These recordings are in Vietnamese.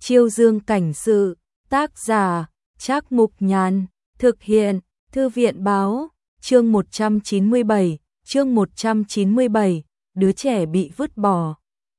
Chiêu Dương cảnh sự, tác giả, Trác Mục Nhàn, thực hiện, Thư viện báo, chương 197, đứa trẻ bị vứt bỏ.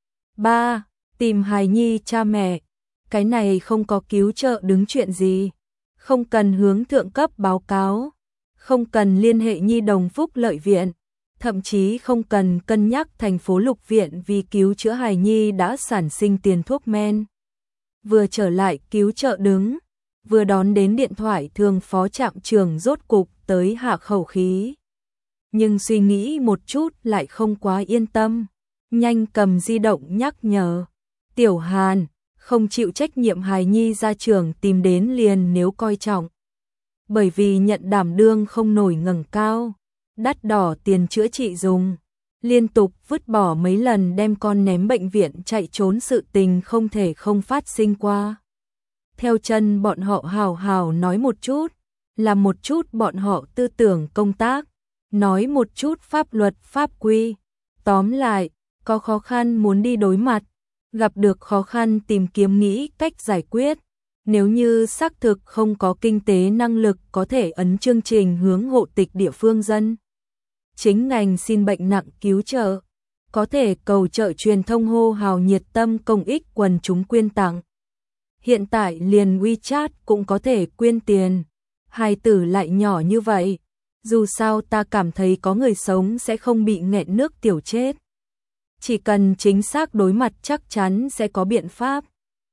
3. Tìm hài nhi cha mẹ, cái này không có cứu trợ đứng chuyện gì, không cần hướng thượng cấp báo cáo, không cần liên hệ nhi đồng phúc lợi viện, thậm chí không cần cân nhắc thành phố Lục viện vì cứu chữa hài nhi đã sản sinh tiền thuốc men. Vừa trở lại cứu trợ đứng, vừa đón đến điện thoại thường phó trạm trưởng rốt cục tới hạ khẩu khí. Nhưng suy nghĩ một chút lại không quá yên tâm, nhanh cầm di động nhắc nhở. Tiểu Hàn, không chịu trách nhiệm hài nhi ra trường tìm đến liền nếu coi trọng. Bởi vì nhận đảm đương không nổi ngẩng cao, đắt đỏ tiền chữa trị dùng, liên tục vứt bỏ mấy lần đem con ném bệnh viện chạy trốn sự tình không thể không phát sinh qua. Theo chân bọn họ hào hào nói một chút, làm một chút bọn họ tư tưởng công tác, nói một chút pháp luật pháp quy. Tóm lại, có khó khăn muốn đi đối mặt, gặp được khó khăn tìm kiếm nghĩ cách giải quyết. Nếu như xác thực không có kinh tế năng lực có thể ấn chương trình hướng hộ tịch địa phương dân chính ngành xin bệnh nặng cứu trợ, có thể cầu trợ truyền thông hô hào nhiệt tâm công ích quần chúng quyên tặng. Hiện tại liền WeChat cũng có thể quyên tiền, hài tử lại nhỏ như vậy, dù sao ta cảm thấy có người sống sẽ không bị nghẹn nước tiểu chết. Chỉ cần chính xác đối mặt chắc chắn sẽ có biện pháp.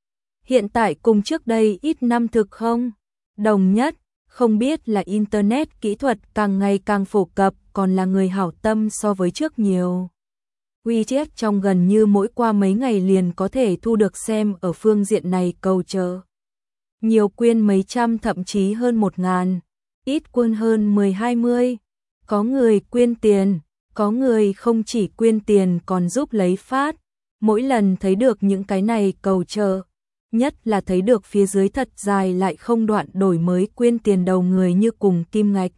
Hiện tại cùng trước đây ít năm thực không đồng nhất, không biết là Internet kỹ thuật càng ngày càng phổ cập còn là người hảo tâm so với trước nhiều. WeChat trong gần như mỗi qua mấy ngày liền có thể thu được xem ở phương diện này cầu trợ. Nhiều quyên mấy trăm thậm chí hơn 1.000, ít quyên hơn 10-20. Có người quyên tiền, có người không chỉ quyên tiền còn giúp lấy phát. Mỗi lần thấy được những cái này cầu trợ, nhất là thấy được phía dưới thật dài lại không đoạn đổi mới quyên tiền đầu người như cùng kim ngạch.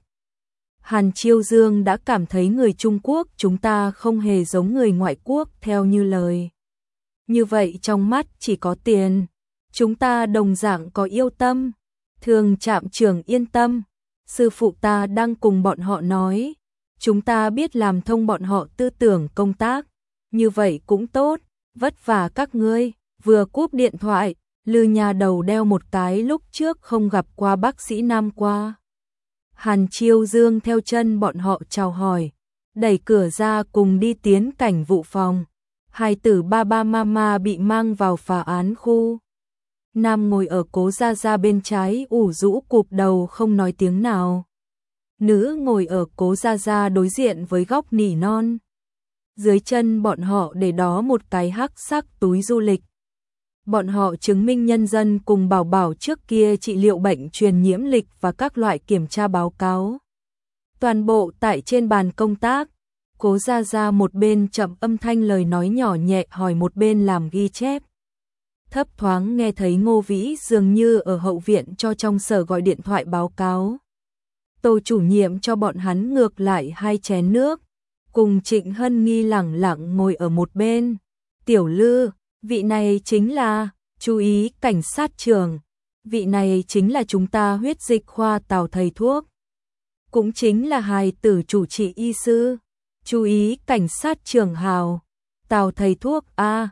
Hàn Chiêu Dương đã cảm thấy người Trung Quốc chúng ta không hề giống người ngoại quốc theo như lời. Như vậy trong mắt chỉ có tiền, chúng ta đồng dạng có yêu tâm. Thường trạm trưởng yên tâm, sư phụ ta đang cùng bọn họ nói, chúng ta biết làm thông bọn họ tư tưởng công tác, như vậy cũng tốt, vất vả các ngươi. Vừa cúp điện thoại, Lư nhà đầu đeo một cái lúc trước không gặp qua bác sĩ nam qua. Hàn Chiêu Dương theo chân bọn họ chào hỏi, đẩy cửa ra cùng đi tiến cảnh vụ phòng. Hài tử ba mama bị mang vào phá án khu. Nam ngồi ở Cố Gia Gia bên trái ủ rũ cụp đầu không nói tiếng nào. Nữ ngồi ở Cố Gia Gia đối diện với góc nỉ non. Dưới chân bọn họ để đó một cái hắc sắc túi du lịch. Bọn họ chứng minh nhân dân cùng bảo bảo trước kia trị liệu bệnh truyền nhiễm lịch và các loại kiểm tra báo cáo. Toàn bộ tại trên bàn công tác, Cố Gia Gia một bên chậm âm thanh lời nói nhỏ nhẹ hỏi một bên làm ghi chép. Thấp thoáng nghe thấy Ngô Vĩ dường như ở hậu viện cho trong sở gọi điện thoại báo cáo. Tô chủ nhiệm cho bọn hắn ngược lại 2 chén nước, cùng Trịnh Hân Nghi lẳng lặng ngồi ở một bên. Tiểu Lư, vị này chính là, chú ý cảnh sát trưởng, vị này chính là chúng ta huyết dịch khoa Tào thầy thuốc. Cũng chính là hài tử chủ trị y sư, chú ý cảnh sát trưởng Hào, Tào thầy thuốc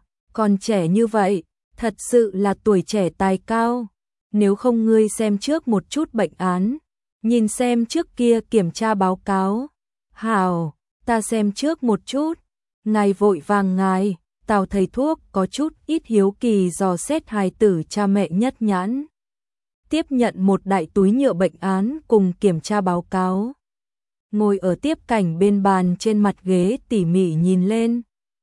còn trẻ như vậy, thật sự là tuổi trẻ tài cao. Nếu không ngươi xem trước một chút bệnh án, nhìn xem trước kia kiểm tra báo cáo. Hào, ta xem trước một chút, ngài vội vàng ngài. Tào thầy thuốc có chút ít hiếu kỳ dò xét hài tử cha mẹ nhất nhãn. Tiếp nhận một đại túi nhựa bệnh án cùng kiểm tra báo cáo. Ngồi ở tiếp cảnh bên bàn trên mặt ghế tỉ mỉ nhìn lên.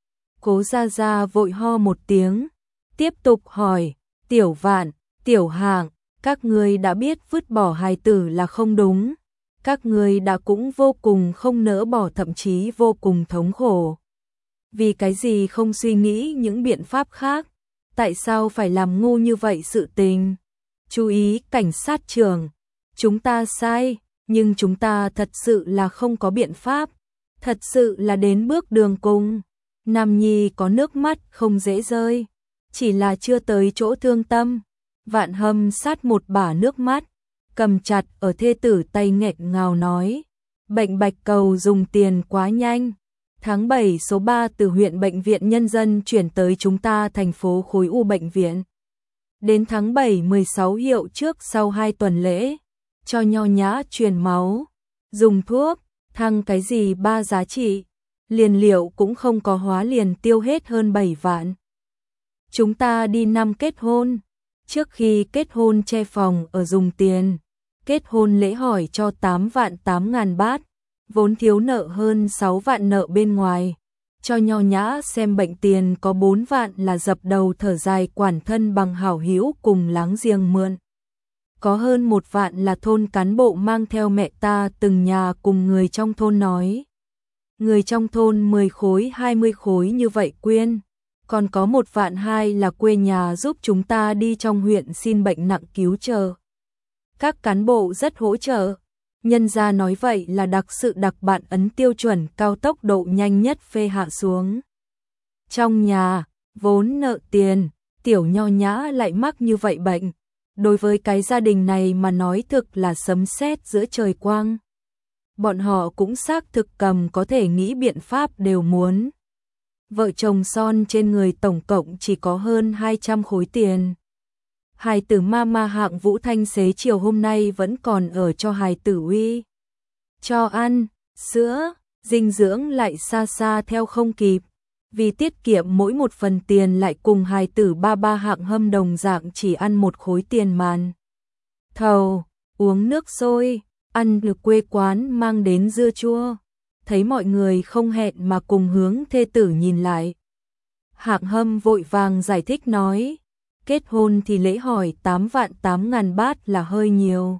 Cố Gia Gia vội ho một tiếng, tiếp tục hỏi, Tiểu Vạn, Tiểu Hạng, các ngươi đã biết vứt bỏ hài tử là không đúng. Các ngươi đã cũng vô cùng không nỡ bỏ thậm chí vô cùng thống khổ. Vì cái gì không suy nghĩ những biện pháp khác? Tại sao phải làm ngu như vậy sự tình? Chú ý cảnh sát trưởng, chúng ta sai, nhưng chúng ta thật sự là không có biện pháp, thật sự là đến bước đường cùng. Nam Nhi có nước mắt không dễ rơi. chỉ là chưa tới chỗ thương tâm. Vạn Hâm sát một bả nước mắt, cầm chặt ở thê tử tay nghẹn ngào nói, bệnh bạch cầu dùng tiền quá nhanh. Tháng 7 số 3 từ huyện bệnh viện nhân dân chuyển tới chúng ta thành phố khối u bệnh viện. Đến tháng 7 16 hiệu trước sau 2 tuần lễ, cho Nho Nhã truyền máu, dùng thuốc, thăng cái gì 3 giá trị, liền liệu cũng không có hóa liền tiêu hết hơn 7 vạn. Chúng ta đi năm kết hôn, trước khi kết hôn che phòng ở dùng tiền, kết hôn lễ hỏi cho 8 vạn 8 ngàn bát, vốn thiếu nợ hơn 6 vạn nợ bên ngoài. Cho Nho Nhã xem bệnh tiền có 4 vạn là dập đầu thở dài quản thân bằng hảo hữu cùng láng giềng mượn. Có hơn 1 vạn là thôn cán bộ mang theo mẹ ta từng nhà cùng người trong thôn nói. Người trong thôn 10 khối 20 khối như vậy quyên. Còn có 1 vạn 2 là quê nhà giúp chúng ta đi trong huyện xin bệnh nặng cứu trợ. Các cán bộ rất hỗ trợ. Nhân gia nói vậy là đặc sự đặc bạn ấn tiêu chuẩn cao tốc độ nhanh nhất phê hạ xuống. Trong nhà, vốn nợ tiền, tiểu Nho Nhã lại mắc như vậy bệnh. Đối với cái gia đình này mà nói thực là sấm sét giữa trời quang. Bọn họ cũng xác thực cầm có thể nghĩ biện pháp đều muốn. Vợ chồng son trên người tổng cộng chỉ có hơn 200 khối tiền. Hài tử mama hạng Vũ Thanh xế chiều hôm nay vẫn còn ở cho hài tử uy. Cho ăn, sữa, dinh dưỡng lại xa xa theo không kịp. Vì tiết kiệm mỗi một phần tiền lại cùng hài tử ba hạng Hâm đồng dạng chỉ ăn 1 khối tiền màn thầu, uống nước sôi, ăn được quê quán mang đến dưa chua. Thấy mọi người không hẹn mà cùng hướng thê tử nhìn lại. Hạng Hâm vội vàng giải thích nói, kết hôn thì lễ hỏi 8 vạn 8 ngàn bát là hơi nhiều.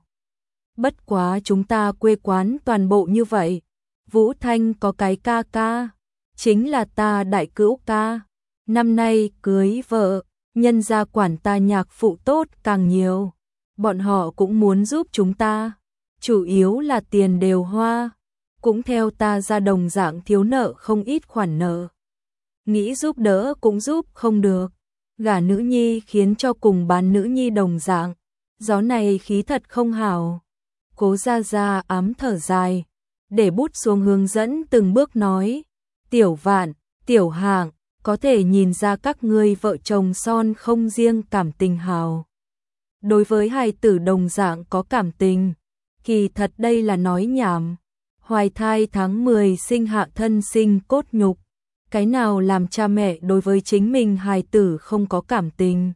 Bất quá chúng ta quê quán toàn bộ như vậy. Vũ Thanh có cái ca ca, chính là ta đại cữu ca. Năm nay cưới vợ, nhân gia quản ta nhạc phụ tốt càng nhiều. Bọn họ cũng muốn giúp chúng ta. Chủ yếu là tiền đều hoa. Cũng theo ta ra đồng dạng thiếu nợ không ít khoản nợ. Nghĩ giúp đỡ cũng giúp không được. Gả nữ nhi khiến cho cùng bán nữ nhi đồng dạng. Gió này khí thật không hảo. Cố Gia Gia ám thở dài, để bút xuống hướng dẫn từng bước nói. Tiểu Vạn, Tiểu Hạng, có thể nhìn ra các ngươi vợ chồng son không riêng cảm tình hào. Đối với hài tử đồng dạng có cảm tình. Kỳ thật đây là nói nhảm. Hoài thai tháng 10 sinh hạ thân sinh cốt nhục. Cái nào làm cha mẹ đối với chính mình hài tử không có cảm tình.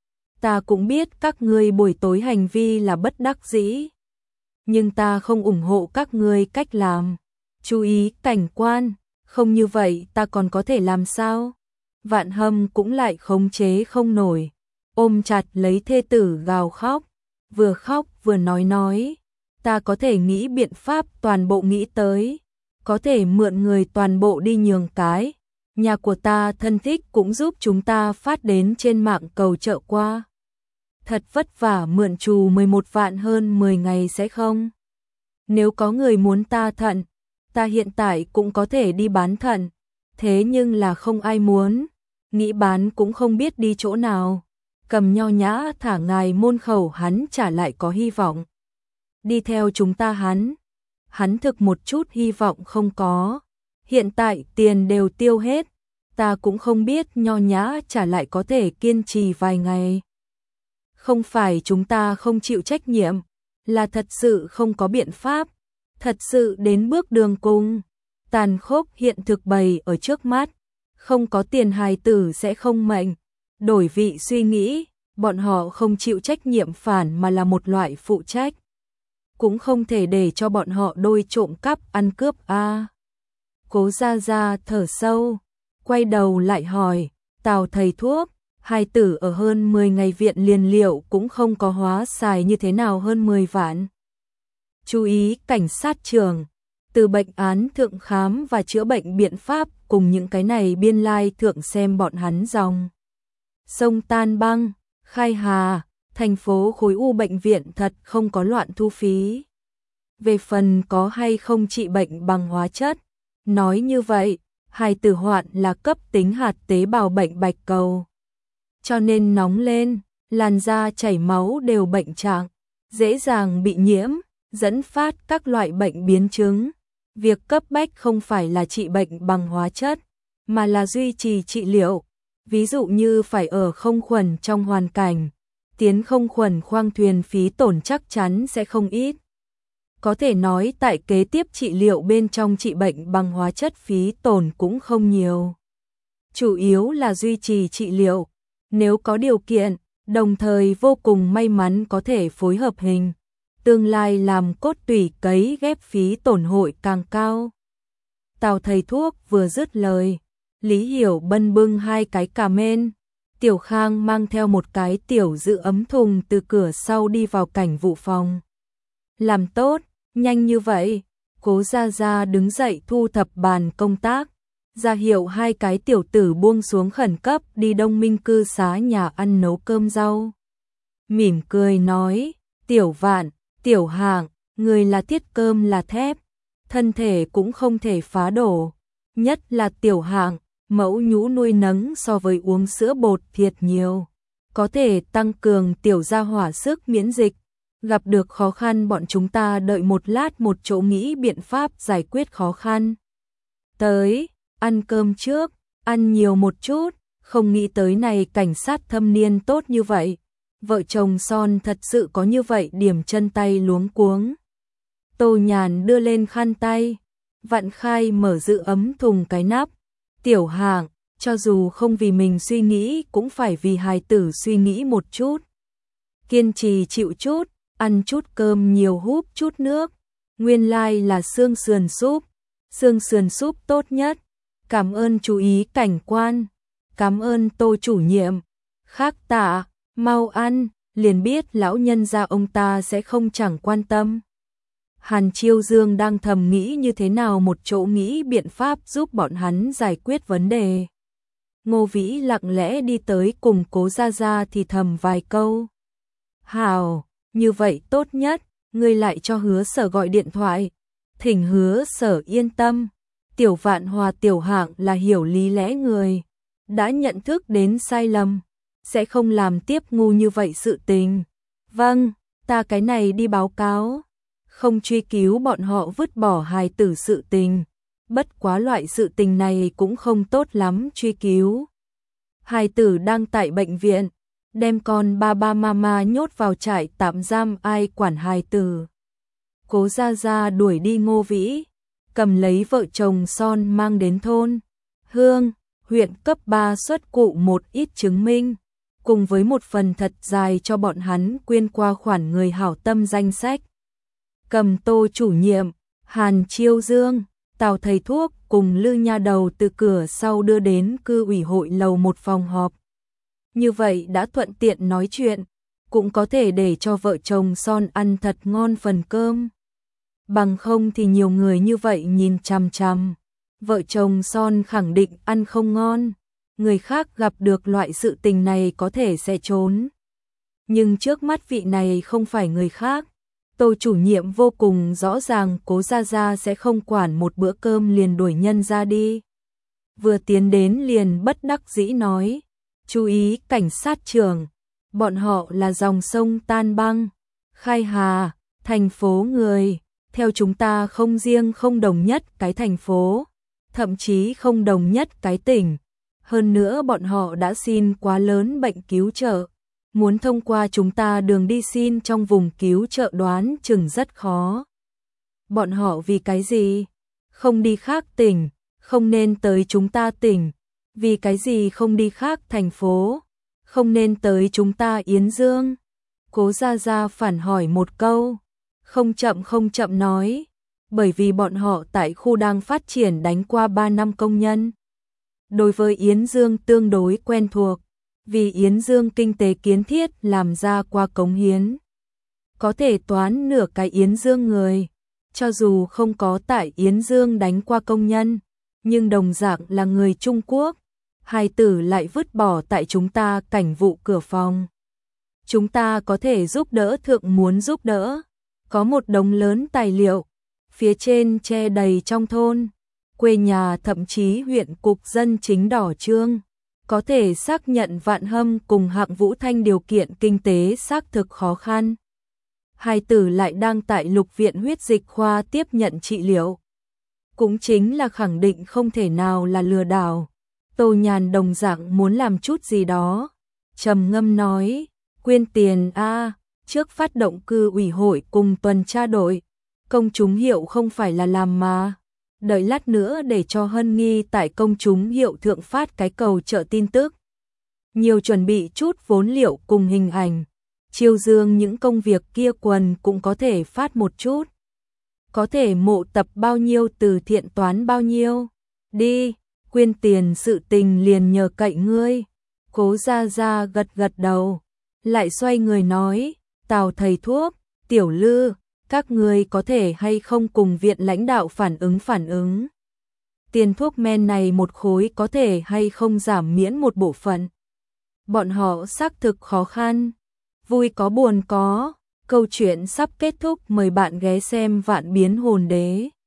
Ta cũng biết các ngươi buổi tối hành vi là bất đắc dĩ. Nhưng ta không ủng hộ các ngươi cách làm. Chú ý cảnh quan, không như vậy ta còn có thể làm sao? Vạn Hâm cũng lại khống chế không nổi. Ôm chặt lấy thê tử gào khóc. Vừa khóc vừa nói. Ta có thể nghĩ biện pháp toàn bộ nghĩ tới. Có thể mượn người toàn bộ đi nhường cái. Nhà của ta thân thích cũng giúp chúng ta phát đến trên mạng cầu trợ qua. Thật vất vả mượn trù 11 vạn hơn 10 ngày sẽ không? Nếu có người muốn ta thận, ta hiện tại cũng có thể đi bán thận. Thế nhưng là không ai muốn. Nghĩ bán cũng không biết đi chỗ nào. Cầm Nho Nhã thả ngài môn khẩu hắn trả lại có hy vọng. Đi theo chúng ta hắn thực một chút hy vọng không có. Hiện tại tiền đều tiêu hết, ta cũng không biết Nho Nhã trả lại có thể kiên trì vài ngày. Không phải chúng ta không chịu trách nhiệm, là thật sự không có biện pháp, thật sự đến bước đường cùng. Tàn khốc hiện thực bày ở trước mắt, không có tiền hài tử sẽ không mệnh. Đổi vị suy nghĩ, bọn họ không chịu trách nhiệm phản mà là một loại phụ trách. Cũng không thể để cho bọn họ đôi trộm cắp ăn cướp a. Cố Gia Gia thở sâu, quay đầu lại hỏi, Tào thầy thuốc, hài tử ở hơn 10 ngày viện liền liệu cũng không có hóa xài như thế nào hơn 10 vạn. Chú ý cảnh sát trưởng, từ bệnh án thượng khám và chữa bệnh biện pháp cùng những cái này biên lai thượng xem bọn hắn dòng. Sông tan băng, Khai Hà, thành phố khối u bệnh viện thật không có loạn thu phí. Về phần có hay không trị bệnh bằng hóa chất, nói như vậy, hài tử hoạn là cấp tính hạt tế bào bệnh bạch cầu. cho nên nóng lên, làn da chảy máu đều bệnh trạng, dễ dàng bị nhiễm, dẫn phát các loại bệnh biến chứng. Việc cấp bách không phải là trị bệnh bằng hóa chất, mà là duy trì trị liệu. Ví dụ như phải ở không khuẩn trong hoàn cảnh, tiến không khuẩn khoang thuyền phí tổn chắc chắn sẽ không ít. Có thể nói tại kế tiếp trị liệu bên trong trị bệnh bằng hóa chất phí tổn cũng không nhiều. Chủ yếu là duy trì trị liệu, nếu có điều kiện, đồng thời vô cùng may mắn có thể phối hợp hình. Tương lai làm cốt tủy cấy ghép phí tổn hội càng cao. Tào thầy thuốc vừa dứt lời, Lý Hiểu Bân bưng 2 cái cà mên. Tiểu Khang mang theo một cái tiểu giữ ấm thùng từ cửa sau đi vào cảnh vụ phòng. Làm tốt, nhanh như vậy. Cố Gia Gia đứng dậy thu thập bàn công tác, ra hiệu 2 cái tiểu tử buông xuống khẩn cấp đi Đông Minh cư xá nhà ăn nấu cơm rau. Mỉm cười nói, Tiểu Vạn, Tiểu Hạng, người là thiết cơm là thép, thân thể cũng không thể phá đổ. Nhất là Tiểu Hạng, mẫu nhũ nuôi nấng so với uống sữa bột thiệt nhiều, có thể tăng cường tiểu gia hỏa sức miễn dịch. Gặp được khó khăn bọn chúng ta đợi một lát một chỗ nghĩ biện pháp giải quyết khó khăn. Tới, ăn cơm trước, ăn nhiều một chút, không nghĩ tới này cảnh sát thâm niên tốt như vậy. Vợ chồng Son thật sự có như vậy điểm chân tay luống cuống. Tô Nhàn đưa lên khăn tay, Vạn Khai mở giữ ấm thùng cái nắp. Tiểu Hạng, cho dù không vì mình suy nghĩ cũng phải vì hài tử suy nghĩ một chút. Kiên trì chịu chút, ăn chút cơm nhiều húp chút nước. Nguyên lai là xương sườn súp. Xương sườn súp tốt nhất. Cảm ơn chú ý cảnh quan. Cảm ơn Tô chủ nhiệm. Khác tạ, mau ăn, liền biết lão nhân gia ông ta sẽ không chẳng quan tâm. Hàn Chiêu Dương đang thầm nghĩ như thế nào một chỗ nghĩ biện pháp giúp bọn hắn giải quyết vấn đề. Ngô Vĩ lặng lẽ đi tới cùng Cố Gia Gia thì thầm vài câu. Hào, như vậy tốt nhất, ngươi lại cho Hứa Sở gọi điện thoại. Thỉnh Hứa Sở yên tâm. Tiểu Vạn Hòa Tiểu Hạng là hiểu lý lẽ người, đã nhận thức đến sai lầm, sẽ không làm tiếp ngu như vậy sự tình. Vâng, ta cái này đi báo cáo. Không truy cứu bọn họ vứt bỏ hài tử sự tình. Bất quá loại sự tình này cũng không tốt lắm truy cứu. Hài tử đang tại bệnh viện, đem con ba mama nhốt vào trại tạm giam, ai quản hài tử. Cố Gia Gia đuổi đi Ngô Vĩ, cầm lấy vợ chồng Son mang đến thôn Hương, huyện cấp 3 xuất cụ một ít chứng minh, cùng với một phần thật dài cho bọn hắn quyên qua khoản người hảo tâm danh sách. Cầm Tô chủ nhiệm, Hàn Chiêu Dương, Tào thầy thuốc cùng Lư Nha Đầu từ cửa sau đưa đến cư ủy hội lầu 1 phòng họp. Như vậy đã thuận tiện nói chuyện, cũng có thể để cho vợ chồng Son ăn thật ngon phần cơm. Bằng không thì nhiều người như vậy nhìn chằm chằm, vợ chồng Son khẳng định ăn không ngon. Người khác gặp được loại sự tình này có thể sẽ trốn. Nhưng trước mắt vị này không phải người khác. Tô chủ nhiệm vô cùng rõ ràng Cố Gia Gia sẽ không quản một bữa cơm liền đuổi nhân ra đi. Vừa tiến đến liền bất đắc dĩ nói, chú ý cảnh sát trưởng, bọn họ là dòng sông tan băng. Khai Hà, thành phố người, theo chúng ta không riêng không đồng nhất cái thành phố, thậm chí không đồng nhất cái tỉnh. Hơn nữa bọn họ đã xin quá lớn bệnh cứu trợ. Muốn thông qua chúng ta đường đi xin trong vùng cứu trợ đoán chừng rất khó. Bọn họ vì cái gì? Không đi khác tỉnh, không nên tới chúng ta tỉnh. Vì cái gì không đi khác thành phố? Không nên tới chúng ta Yến Dương. Cố Gia Gia phản hỏi một câu. Không chậm nói. Bởi vì bọn họ tại khu đang phát triển đánh qua 3 năm công nhân. Đối với Yến Dương tương đối quen thuộc. Vì Yến Dương kinh tế kiến thiết làm ra qua cống hiến. Có thể toán nửa cái Yến Dương người, cho dù không có tại Yến Dương đánh qua công nhân, nhưng đồng dạng là người Trung Quốc, hài tử lại vứt bỏ tại chúng ta cảnh vụ cửa phòng. Chúng ta có thể giúp đỡ thượng muốn giúp đỡ, có một đống lớn tài liệu, phía trên che đầy trong thôn, quê nhà thậm chí huyện cục dân chính đỏ trương. Có thể xác nhận Vạn Hâm cùng Hạng Vũ Thanh điều kiện kinh tế xác thực khó khăn. Hai tử lại đang tại Lục viện huyết dịch khoa tiếp nhận trị liệu. Cũng chính là khẳng định không thể nào là lừa đảo. Tô Nhàn đồng dạng muốn làm chút gì đó. Trầm ngâm nói, quyên tiền a, trước phát động cư ủy hội cùng tuần tra đội. Công chúng hiệu không phải là làm mà. Đợi lát nữa để cho Hân Nghi tại công chúng hiệu thượng phát cái cầu trợ tin tức. Nhiều chuẩn bị chút vốn liệu cùng hình ảnh. Chiêu dương những công việc kia quần cũng có thể phát một chút. Có thể mộ tập bao nhiêu từ thiện toán bao nhiêu. Đi, quyên tiền sự tình liền nhờ cậy ngươi. Cố Gia Gia gật gật đầu. Lại xoay người nói, Tào thầy thuốc, Tiểu Lư, các ngươi có thể hay không cùng viện lãnh đạo phản ứng. Tiền thuốc men này một khối có thể hay không giảm miễn một bộ phận. Bọn họ xác thực khó khăn. Vui có buồn có. Câu chuyện sắp kết thúc, mời bạn ghé xem Vạn Biến Hồn Đế.